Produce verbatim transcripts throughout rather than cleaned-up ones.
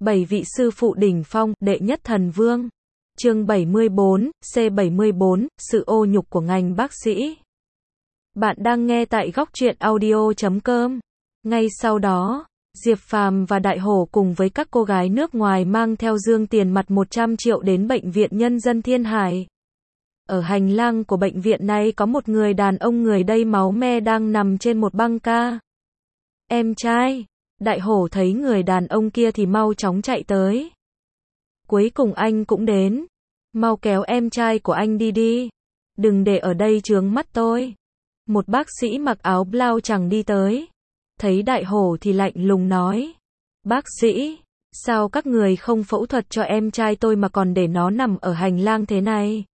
Bảy vị sư phụ đỉnh phong, đệ nhất thần vương. Chương bảy mươi bốn, C bảy mươi bốn, sự ô nhục của ngành bác sĩ. Bạn đang nghe tại góc truyện audio chấm com. Ngay sau đó, Diệp Phàm và Đại Hổ cùng với các cô gái nước ngoài mang theo dương tiền mặt một trăm triệu đến Bệnh viện Nhân dân Thiên Hải. Ở hành lang của bệnh viện này có một người đàn ông người đây máu me đang nằm trên một băng ca. Em trai, Đại Hổ thấy người đàn ông kia thì mau chóng chạy tới. Cuối cùng anh cũng đến. Mau kéo em trai của anh đi đi. Đừng để ở đây chướng mắt tôi. Một bác sĩ mặc áo blau chẳng đi tới. Thấy Đại Hổ thì lạnh lùng nói. Bác sĩ, sao các người không phẫu thuật cho em trai tôi mà còn để nó nằm ở hành lang thế này?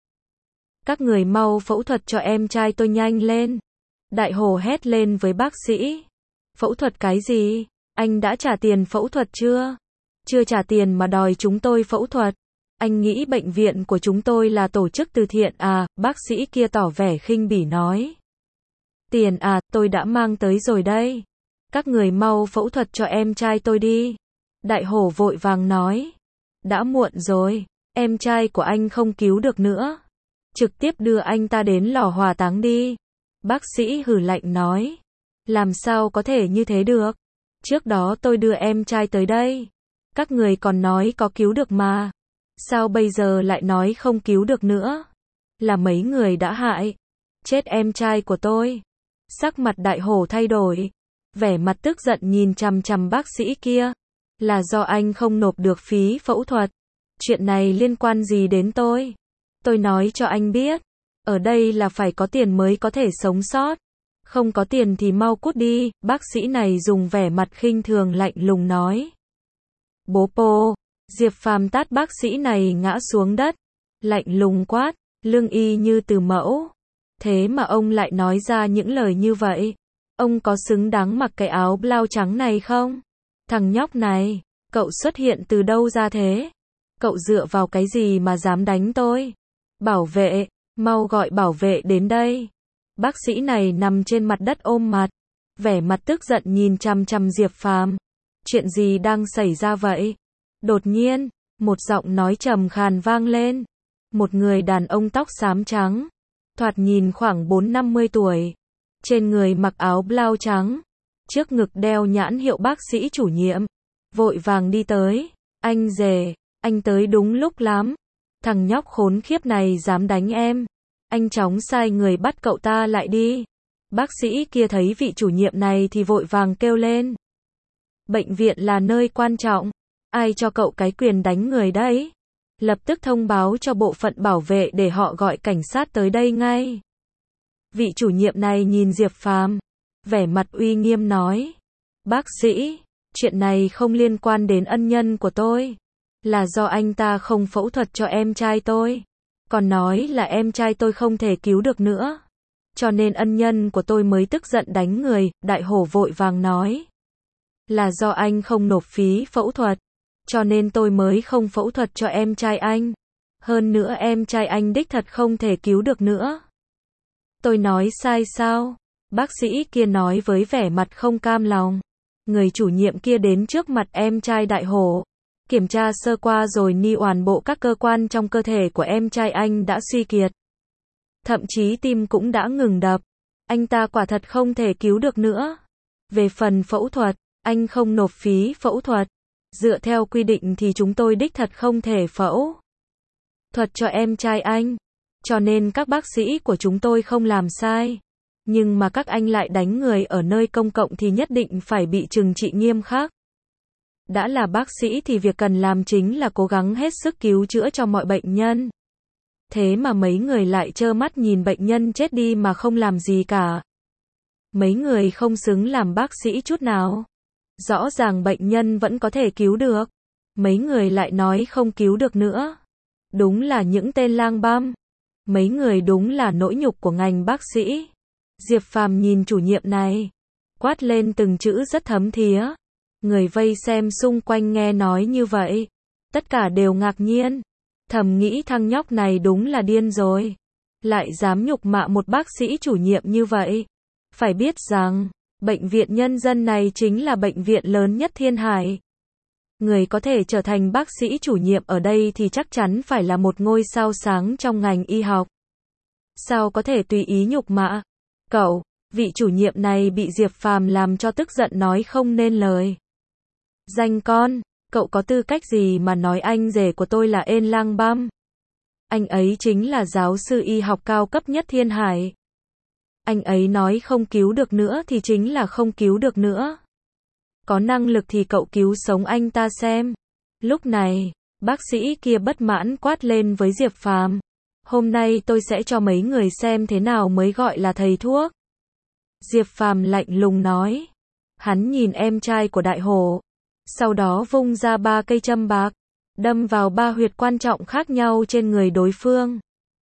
Các người mau phẫu thuật cho em trai tôi nhanh lên. Đại Hổ hét lên với bác sĩ. Phẫu thuật cái gì? Anh đã trả tiền phẫu thuật chưa? Chưa trả tiền mà đòi chúng tôi phẫu thuật. Anh nghĩ bệnh viện của chúng tôi là tổ chức từ thiện à? Bác sĩ kia tỏ vẻ khinh bỉ nói. Tiền à, tôi đã mang tới rồi đây. Các người mau phẫu thuật cho em trai tôi đi. Đại Hổ vội vàng nói. Đã muộn rồi, em trai của anh không cứu được nữa. Trực tiếp đưa anh ta đến lò hỏa táng đi. Bác sĩ hừ lạnh nói. Làm sao có thể như thế được? Trước đó tôi đưa em trai tới đây. Các người còn nói có cứu được mà. Sao bây giờ lại nói không cứu được nữa? Là mấy người đã hại. Chết em trai của tôi. Sắc mặt Đại Hổ thay đổi. Vẻ mặt tức giận nhìn chằm chằm bác sĩ kia. Là do anh không nộp được phí phẫu thuật. Chuyện này liên quan gì đến tôi? Tôi nói cho anh biết. Ở đây là phải có tiền mới có thể sống sót. Không có tiền thì mau cút đi. Bác sĩ này dùng vẻ mặt khinh thường lạnh lùng nói. Bố pô. Diệp Phàm tát bác sĩ này ngã xuống đất. Lạnh lùng quát. Lương y như từ mẫu. Thế mà ông lại nói ra những lời như vậy. Ông có xứng đáng mặc cái áo blau trắng này không? Thằng nhóc này, cậu xuất hiện từ đâu ra thế? Cậu dựa vào cái gì mà dám đánh tôi? Bảo vệ, mau gọi bảo vệ đến đây. Bác sĩ này nằm trên mặt đất ôm mặt. Vẻ mặt tức giận nhìn chằm chằm Diệp Phàm. Chuyện gì đang xảy ra vậy? Đột nhiên, một giọng nói trầm khàn vang lên. Một người đàn ông tóc xám trắng. Thoạt nhìn khoảng bốn năm mươi tuổi. Trên người mặc áo blau trắng. Trước ngực đeo nhãn hiệu bác sĩ chủ nhiệm. Vội vàng đi tới. Anh rể, anh tới đúng lúc lắm. Thằng nhóc khốn khiếp này dám đánh em. Anh chóng sai người bắt cậu ta lại đi. Bác sĩ kia thấy vị chủ nhiệm này thì vội vàng kêu lên. Bệnh viện là nơi quan trọng. Ai cho cậu cái quyền đánh người đấy? Lập tức thông báo cho bộ phận bảo vệ để họ gọi cảnh sát tới đây ngay. Vị chủ nhiệm này nhìn Diệp Phàm, vẻ mặt uy nghiêm nói. Bác sĩ, chuyện này không liên quan đến ân nhân của tôi. Là do anh ta không phẫu thuật cho em trai tôi. Còn nói là em trai tôi không thể cứu được nữa. Cho nên ân nhân của tôi mới tức giận đánh người. Đại Hổ vội vàng nói. Là do anh không nộp phí phẫu thuật. Cho nên tôi mới không phẫu thuật cho em trai anh. Hơn nữa em trai anh đích thật không thể cứu được nữa. Tôi nói sai sao? Bác sĩ kia nói với vẻ mặt không cam lòng. Người chủ nhiệm kia đến trước mặt em trai Đại Hổ. Kiểm tra sơ qua rồi ni toàn bộ các cơ quan trong cơ thể của em trai anh đã suy kiệt. Thậm chí tim cũng đã ngừng đập. Anh ta quả thật không thể cứu được nữa. Về phần phẫu thuật, anh không nộp phí phẫu thuật. Dựa theo quy định thì chúng tôi đích thật không thể phẫu thuật cho em trai anh. Cho nên các bác sĩ của chúng tôi không làm sai. Nhưng mà các anh lại đánh người ở nơi công cộng thì nhất định phải bị trừng trị nghiêm khắc. Đã là bác sĩ thì việc cần làm chính là cố gắng hết sức cứu chữa cho mọi bệnh nhân. Thế mà mấy người lại trơ mắt nhìn bệnh nhân chết đi mà không làm gì cả. Mấy người không xứng làm bác sĩ chút nào. Rõ ràng bệnh nhân vẫn có thể cứu được. Mấy người lại nói không cứu được nữa. Đúng là những tên lang băm. Mấy người đúng là nỗi nhục của ngành bác sĩ. Diệp Phàm nhìn chủ nhiệm này. Quát lên từng chữ rất thấm thía. Người vây xem xung quanh nghe nói như vậy. Tất cả đều ngạc nhiên. Thầm nghĩ thằng nhóc này đúng là điên rồi. Lại dám nhục mạ một bác sĩ chủ nhiệm như vậy. Phải biết rằng, bệnh viện nhân dân này chính là bệnh viện lớn nhất Thiên Hải. Người có thể trở thành bác sĩ chủ nhiệm ở đây thì chắc chắn phải là một ngôi sao sáng trong ngành y học. Sao có thể tùy ý nhục mạ? Cậu, vị chủ nhiệm này bị Diệp Phàm làm cho tức giận nói không nên lời. Danh con, cậu có tư cách gì mà nói anh rể của tôi là ên lang băm? Anh ấy chính là giáo sư y học cao cấp nhất thiên hải. Anh ấy nói không cứu được nữa thì chính là không cứu được nữa. Có năng lực thì cậu cứu sống anh ta xem. Lúc này, bác sĩ kia bất mãn quát lên với Diệp Phàm. Hôm nay tôi sẽ cho mấy người xem thế nào mới gọi là thầy thuốc. Diệp Phàm lạnh lùng nói. Hắn nhìn em trai của Đại Hổ. Sau đó vung ra ba cây châm bạc, đâm vào ba huyệt quan trọng khác nhau trên người đối phương.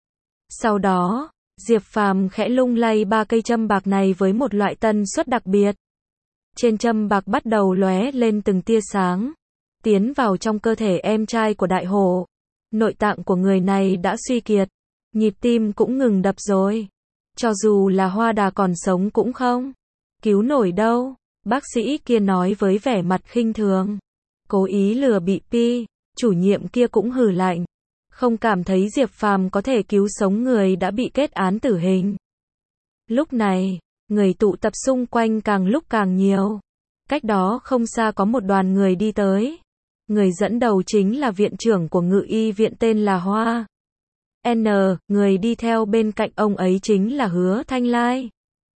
Sau đó, Diệp Phàm khẽ lung lay ba cây châm bạc này với một loại tần suất đặc biệt. Trên châm bạc bắt đầu lóe lên từng tia sáng, tiến vào trong cơ thể em trai của Đại Hổ. Nội tạng của người này đã suy kiệt, nhịp tim cũng ngừng đập rồi. Cho dù là Hoa Đà còn sống cũng không cứu nổi đâu, bác sĩ kia nói với vẻ mặt khinh thường. Cố ý lừa bị pi, chủ nhiệm kia cũng hừ lạnh. Không cảm thấy Diệp Phàm có thể cứu sống người đã bị kết án tử hình. Lúc này, người tụ tập xung quanh càng lúc càng nhiều. Cách đó không xa có một đoàn người đi tới. Người dẫn đầu chính là viện trưởng của ngự y viện tên là Hoa N, người đi theo bên cạnh ông ấy chính là Hứa Thanh Lai.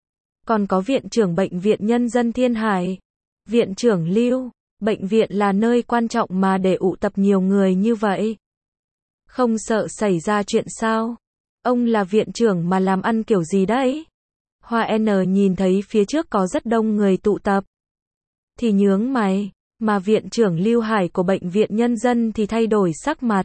Còn có viện trưởng bệnh viện Nhân dân Thiên Hải, viện trưởng Lưu. Bệnh viện là nơi quan trọng mà để ụ tập nhiều người như vậy. Không sợ xảy ra chuyện sao? Ông là viện trưởng mà làm ăn kiểu gì đấy? Hoa N nhìn thấy phía trước có rất đông người tụ tập. Thì nhướng mày, mà viện trưởng Lưu Hải của bệnh viện Nhân dân thì thay đổi sắc mặt.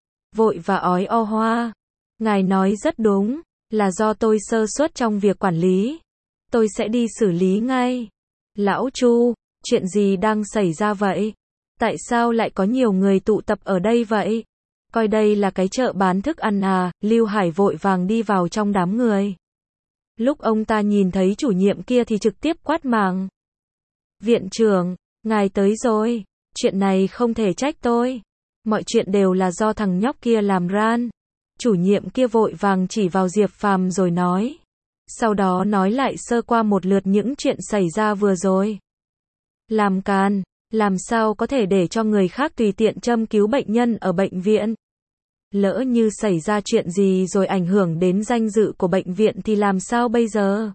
Vội và ói o Hoa. Ngài nói rất đúng, là do tôi sơ suất trong việc quản lý. Tôi sẽ đi xử lý ngay. Lão Chu, chuyện gì đang xảy ra vậy? Tại sao lại có nhiều người tụ tập ở đây vậy? Coi đây là cái chợ bán thức ăn à? Lưu Hải vội vàng đi vào trong đám người. Lúc ông ta nhìn thấy chủ nhiệm kia thì trực tiếp quát mắng. Viện trưởng, ngài tới rồi. Chuyện này không thể trách tôi. Mọi chuyện đều là do thằng nhóc kia làm ran. Chủ nhiệm kia vội vàng chỉ vào Diệp Phàm rồi nói. Sau đó nói lại sơ qua một lượt những chuyện xảy ra vừa rồi. Làm càn, làm sao có thể để cho người khác tùy tiện châm cứu bệnh nhân ở bệnh viện? Lỡ như xảy ra chuyện gì rồi ảnh hưởng đến danh dự của bệnh viện thì làm sao bây giờ?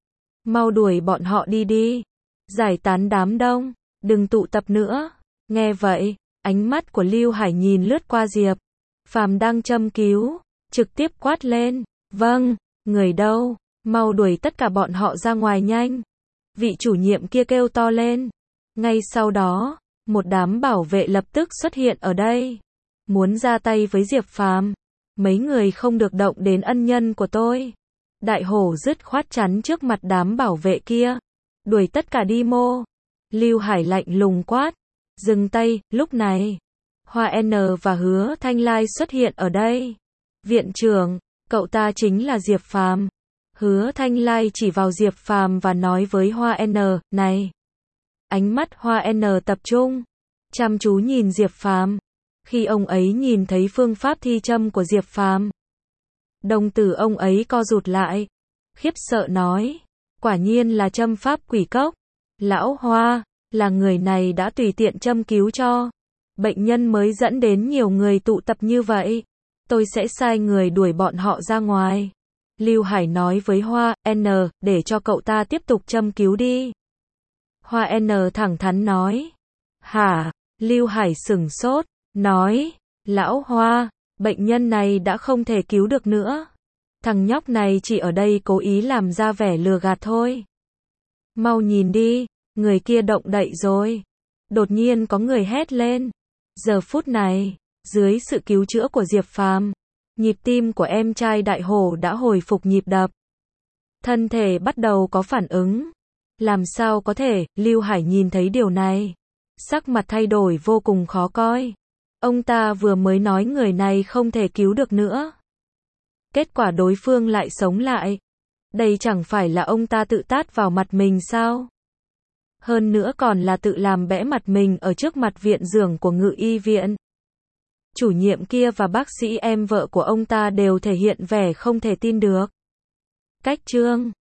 Mau đuổi bọn họ đi đi. Giải tán đám đông, đừng tụ tập nữa. Nghe vậy, ánh mắt của Lưu Hải nhìn lướt qua Diệp Phàm đang châm cứu, trực tiếp quát lên. Vâng, người đâu? Mau đuổi tất cả bọn họ ra ngoài nhanh. Vị chủ nhiệm kia kêu to lên. Ngay sau đó, một đám bảo vệ lập tức xuất hiện ở đây. Muốn ra tay với Diệp Phàm. Mấy người không được động đến ân nhân của tôi. Đại Hổ dứt khoát chắn trước mặt đám bảo vệ kia. Đuổi tất cả đi mô. Lưu Hải lạnh lùng quát. Dừng tay, lúc này. Hoa N và Hứa Thanh Lai xuất hiện ở đây. Viện trưởng, cậu ta chính là Diệp Phàm. Hứa Thanh Lai chỉ vào Diệp Phàm và nói với Hoa N, này. Ánh mắt Hoa N tập trung, chăm chú nhìn Diệp Phàm. Khi ông ấy nhìn thấy phương pháp thi châm của Diệp Phàm, đồng tử ông ấy co rụt lại, khiếp sợ nói, quả nhiên là châm pháp quỷ cốc. Lão Hoa, là người này đã tùy tiện châm cứu cho bệnh nhân mới dẫn đến nhiều người tụ tập như vậy. Tôi sẽ sai người đuổi bọn họ ra ngoài. Lưu Hải nói với Hoa N, để cho cậu ta tiếp tục châm cứu đi. Hoa N thẳng thắn nói. Hả? Lưu Hải sửng sốt, nói, lão Hoa, bệnh nhân này đã không thể cứu được nữa. Thằng nhóc này chỉ ở đây cố ý làm ra vẻ lừa gạt thôi. Mau nhìn đi, người kia động đậy rồi. Đột nhiên có người hét lên. Giờ phút này, dưới sự cứu chữa của Diệp Phàm, nhịp tim của em trai Đại Hổ đã hồi phục nhịp đập. Thân thể bắt đầu có phản ứng. Làm sao có thể? Lưu Hải nhìn thấy điều này, sắc mặt thay đổi vô cùng khó coi. Ông ta vừa mới nói người này không thể cứu được nữa. Kết quả đối phương lại sống lại. Đây chẳng phải là ông ta tự tát vào mặt mình sao? Hơn nữa còn là tự làm bẽ mặt mình ở trước mặt viện trưởng của Ngự y viện. Chủ nhiệm kia và bác sĩ em vợ của ông ta đều thể hiện vẻ không thể tin được. Cách Trương